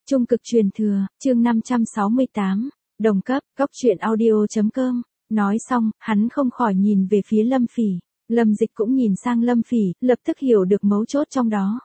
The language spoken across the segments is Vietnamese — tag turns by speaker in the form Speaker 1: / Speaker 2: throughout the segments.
Speaker 1: Trung cực truyền thừa, chương 568, đồng cấp, góc truyện audio.com. Nói xong, hắn không khỏi nhìn về phía Lâm Phỉ. Lâm Dịch cũng nhìn sang Lâm Phỉ, lập tức hiểu được mấu chốt trong đó.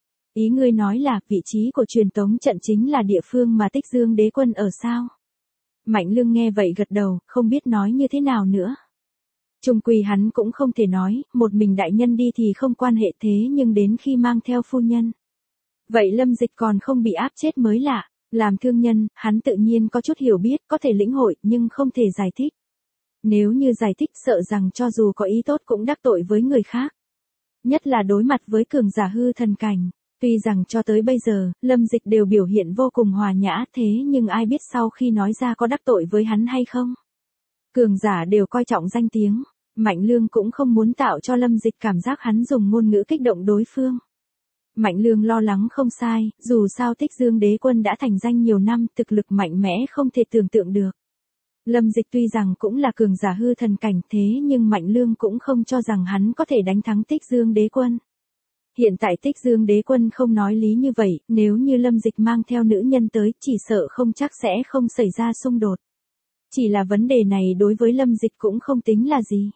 Speaker 1: Ý ngươi nói là, vị trí của truyền tống trận chính là địa phương mà Tích Dương Đế Quân ở sao? Mạnh Lương nghe vậy gật đầu, không biết nói như thế nào nữa. Chung quy hắn cũng không thể nói, một mình đại nhân đi thì không quan hệ thế nhưng đến khi mang theo phu nhân. Vậy Lâm Dịch còn không bị áp chết mới lạ, làm thương nhân, hắn tự nhiên có chút hiểu biết, có thể lĩnh hội, nhưng không thể giải thích. Nếu như giải thích sợ rằng cho dù có ý tốt cũng đắc tội với người khác. Nhất là đối mặt với cường giả hư thần cảnh. Tuy rằng cho tới bây giờ, Lâm Dịch đều biểu hiện vô cùng hòa nhã thế nhưng ai biết sau khi nói ra có đắc tội với hắn hay không. Cường giả đều coi trọng danh tiếng, Mạnh Lương cũng không muốn tạo cho Lâm Dịch cảm giác hắn dùng ngôn ngữ kích động đối phương. Mạnh Lương lo lắng không sai, dù sao Tích Dương Đế Quân đã thành danh nhiều năm, thực lực mạnh mẽ không thể tưởng tượng được. Lâm Dịch tuy rằng cũng là cường giả hư thần cảnh thế nhưng Mạnh Lương cũng không cho rằng hắn có thể đánh thắng Tích Dương Đế Quân. Hiện tại Tích Dương Đế Quân không nói lý như vậy, nếu như Lâm Dịch mang theo nữ nhân tới, chỉ sợ không chắc sẽ không xảy ra xung đột. Chỉ là vấn đề này đối với Lâm Dịch cũng không tính là gì.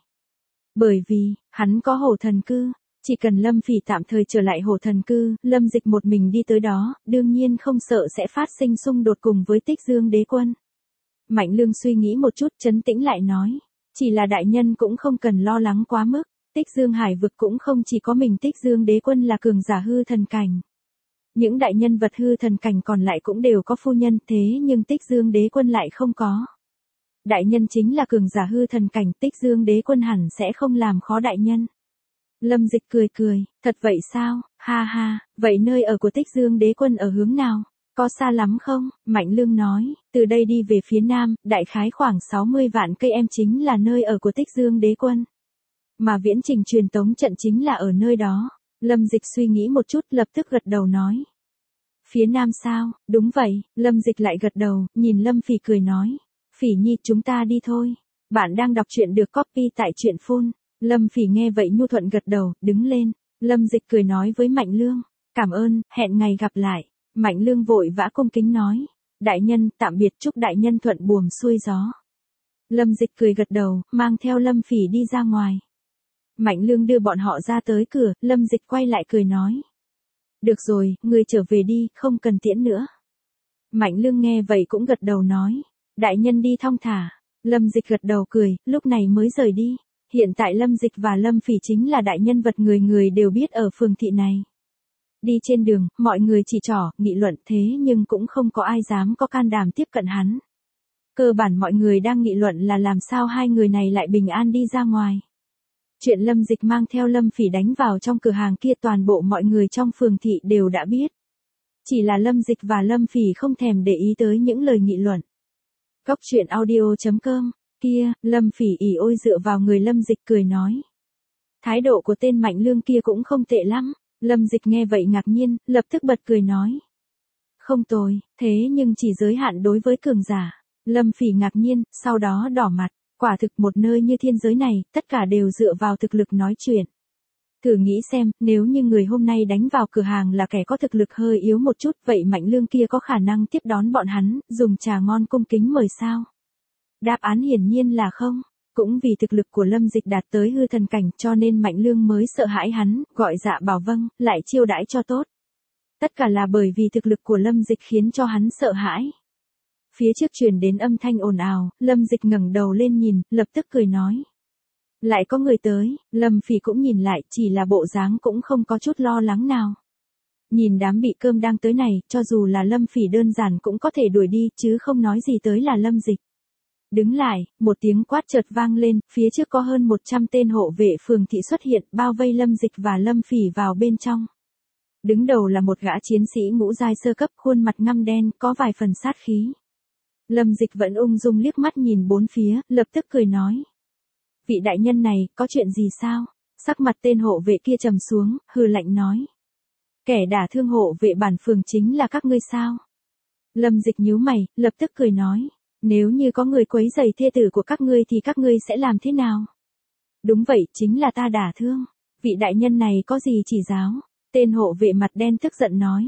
Speaker 1: Bởi vì, hắn có hổ thần cư, chỉ cần Lâm Phỉ tạm thời trở lại hổ thần cư, Lâm Dịch một mình đi tới đó, đương nhiên không sợ sẽ phát sinh xung đột cùng với Tích Dương Đế Quân. Mạnh Lương suy nghĩ một chút trấn tĩnh lại nói, chỉ là đại nhân cũng không cần lo lắng quá mức. Tích Dương Hải vực cũng không chỉ có mình Tích Dương Đế Quân là cường giả hư thần cảnh. Những đại nhân vật hư thần cảnh còn lại cũng đều có phu nhân thế nhưng Tích Dương Đế Quân lại không có. Đại nhân chính là cường giả hư thần cảnh, Tích Dương Đế Quân hẳn sẽ không làm khó đại nhân. Lâm Dịch cười cười, thật vậy sao, ha ha, vậy nơi ở của Tích Dương Đế Quân ở hướng nào? Có xa lắm không? Mạnh Lương nói, từ đây đi về phía nam, đại khái khoảng 60 vạn cây em chính là nơi ở của Tích Dương Đế Quân. Mà viễn trình truyền tống trận chính là ở nơi đó. Lâm Dịch suy nghĩ một chút lập tức gật đầu nói. Phía nam sao, đúng vậy, Lâm Dịch lại gật đầu, nhìn Lâm Phỉ cười nói. Phỉ nhi chúng ta đi thôi. Bạn đang đọc truyện được copy tại truyện phun. Lâm Phỉ nghe vậy nhu thuận gật đầu, đứng lên. Lâm Dịch cười nói với Mạnh Lương. Cảm ơn, hẹn ngày gặp lại. Mạnh Lương vội vã cung kính nói. Đại nhân, tạm biệt chúc đại nhân thuận buồm xuôi gió. Lâm Dịch cười gật đầu, mang theo Lâm Phỉ đi ra ngoài. Mạnh Lương đưa bọn họ ra tới cửa, Lâm Dịch quay lại cười nói. Được rồi, ngươi trở về đi, không cần tiễn nữa. Mạnh Lương nghe vậy cũng gật đầu nói. Đại nhân đi thong thả. Lâm Dịch gật đầu cười, lúc này mới rời đi. Hiện tại Lâm Dịch và Lâm Phỉ chính là đại nhân vật người người đều biết ở phường thị này. Đi trên đường, mọi người chỉ trỏ, nghị luận thế nhưng cũng không có ai dám có can đảm tiếp cận hắn. Cơ bản mọi người đang nghị luận là làm sao hai người này lại bình an đi ra ngoài. Chuyện Lâm Dịch mang theo Lâm Phỉ đánh vào trong cửa hàng kia toàn bộ mọi người trong phường thị đều đã biết. Chỉ là Lâm Dịch và Lâm Phỉ không thèm để ý tới những lời nghị luận. Góc truyện audio.com, kia, Lâm Phỉ ỉ ôi dựa vào người Lâm Dịch cười nói. Thái độ của tên Mạnh Lương kia cũng không tệ lắm. Lâm Dịch nghe vậy ngạc nhiên, lập tức bật cười nói. Không tồi, thế nhưng chỉ giới hạn đối với cường giả. Lâm Phỉ ngạc nhiên, sau đó đỏ mặt. Quả thực một nơi như thiên giới này, tất cả đều dựa vào thực lực nói chuyện. Thử nghĩ xem, nếu như người hôm nay đánh vào cửa hàng là kẻ có thực lực hơi yếu một chút, vậy Mạnh Lương kia có khả năng tiếp đón bọn hắn, dùng trà ngon cung kính mời sao? Đáp án hiển nhiên là không. Cũng vì thực lực của Lâm Dịch đạt tới hư thần cảnh cho nên Mạnh Lương mới sợ hãi hắn, gọi dạ bảo vâng, lại chiêu đãi cho tốt. Tất cả là bởi vì thực lực của Lâm Dịch khiến cho hắn sợ hãi. Phía trước truyền đến âm thanh ồn ào, Lâm Dịch ngẩng đầu lên nhìn, lập tức cười nói. Lại có người tới, Lâm Phỉ cũng nhìn lại, chỉ là bộ dáng cũng không có chút lo lắng nào. Nhìn đám bị cơm đang tới này, cho dù là Lâm Phỉ đơn giản cũng có thể đuổi đi, chứ không nói gì tới là Lâm Dịch. Đứng lại, một tiếng quát chợt vang lên, phía trước có hơn 100 tên hộ vệ phường thị xuất hiện, bao vây Lâm Dịch và Lâm Phỉ vào bên trong. Đứng đầu là một gã chiến sĩ ngũ giai sơ cấp, khuôn mặt ngăm đen, có vài phần sát khí. Lâm Dịch vẫn ung dung liếc mắt nhìn bốn phía, lập tức cười nói. Vị đại nhân này, có chuyện gì sao? Sắc mặt tên hộ vệ kia trầm xuống, hừ lạnh nói. Kẻ đả thương hộ vệ bản phường chính là các ngươi sao? Lâm Dịch nhíu mày, lập tức cười nói. Nếu như có người quấy rầy thê tử của các ngươi thì các ngươi sẽ làm thế nào? Đúng vậy, chính là ta đả thương. Vị đại nhân này có gì chỉ giáo? Tên hộ vệ mặt đen tức giận nói.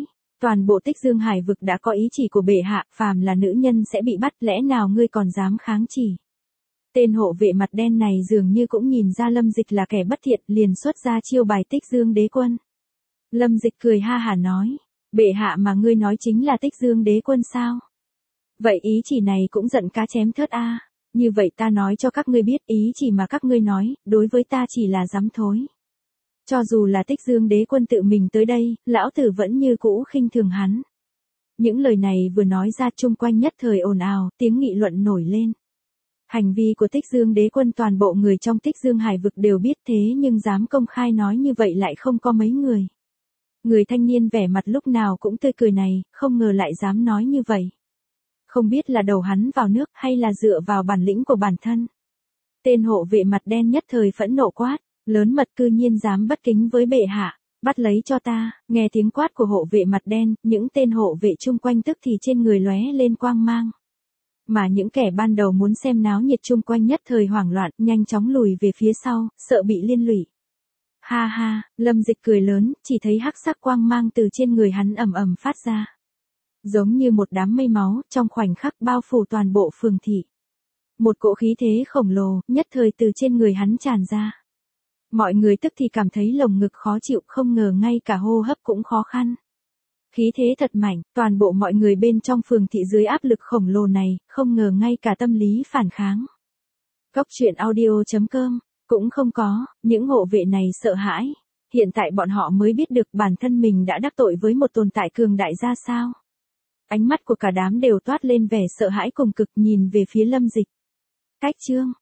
Speaker 1: Toàn bộ Tích Dương Hải vực đã có ý chỉ của bệ hạ, phàm là nữ nhân sẽ bị bắt, lẽ nào ngươi còn dám kháng chỉ. Tên hộ vệ mặt đen này dường như cũng nhìn ra Lâm Dịch là kẻ bất thiện, liền xuất ra chiêu bài Tích Dương đế quân. Lâm Dịch cười ha hả nói, bệ hạ mà ngươi nói chính là Tích Dương đế quân sao? Vậy ý chỉ này cũng giận cá chém thớt a. Như vậy ta nói cho các ngươi biết, ý chỉ mà các ngươi nói, đối với ta chỉ là dám thối. Cho dù là Tích Dương đế quân tự mình tới đây, lão tử vẫn như cũ khinh thường hắn. Những lời này vừa nói ra, chung quanh nhất thời ồn ào, tiếng nghị luận nổi lên. Hành vi của Tích Dương đế quân toàn bộ người trong Tích Dương Hải vực đều biết, thế nhưng dám công khai nói như vậy lại không có mấy người. Người thanh niên vẻ mặt lúc nào cũng tươi cười này, không ngờ lại dám nói như vậy. Không biết là đầu hắn vào nước hay là dựa vào bản lĩnh của bản thân. Tên hộ vệ mặt đen nhất thời phẫn nộ quát, lớn mật cư nhiên dám bất kính với bệ hạ, bắt lấy cho ta. Nghe tiếng quát của hộ vệ mặt đen, những tên hộ vệ chung quanh tức thì trên người lóe lên quang mang. Mà những kẻ ban đầu muốn xem náo nhiệt chung quanh nhất thời hoảng loạn, nhanh chóng lùi về phía sau, sợ bị liên lụy. Ha ha, Lâm Dịch cười lớn, chỉ thấy hắc sắc quang mang từ trên người hắn ầm ầm phát ra. Giống như một đám mây máu, trong khoảnh khắc bao phủ toàn bộ phường thị. Một cỗ khí thế khổng lồ, nhất thời từ trên người hắn tràn ra. Mọi người tức thì cảm thấy lồng ngực khó chịu, không ngờ ngay cả hô hấp cũng khó khăn. Khí thế thật mạnh, toàn bộ mọi người bên trong phường thị dưới áp lực khổng lồ này, không ngờ ngay cả tâm lý phản kháng. Cốc truyện audio.com, cũng không có, những hộ vệ này sợ hãi. Hiện tại bọn họ mới biết được bản thân mình đã đắc tội với một tồn tại cường đại ra sao. Ánh mắt của cả đám đều toát lên vẻ sợ hãi cùng cực, nhìn về phía Lâm Dịch. Cách chương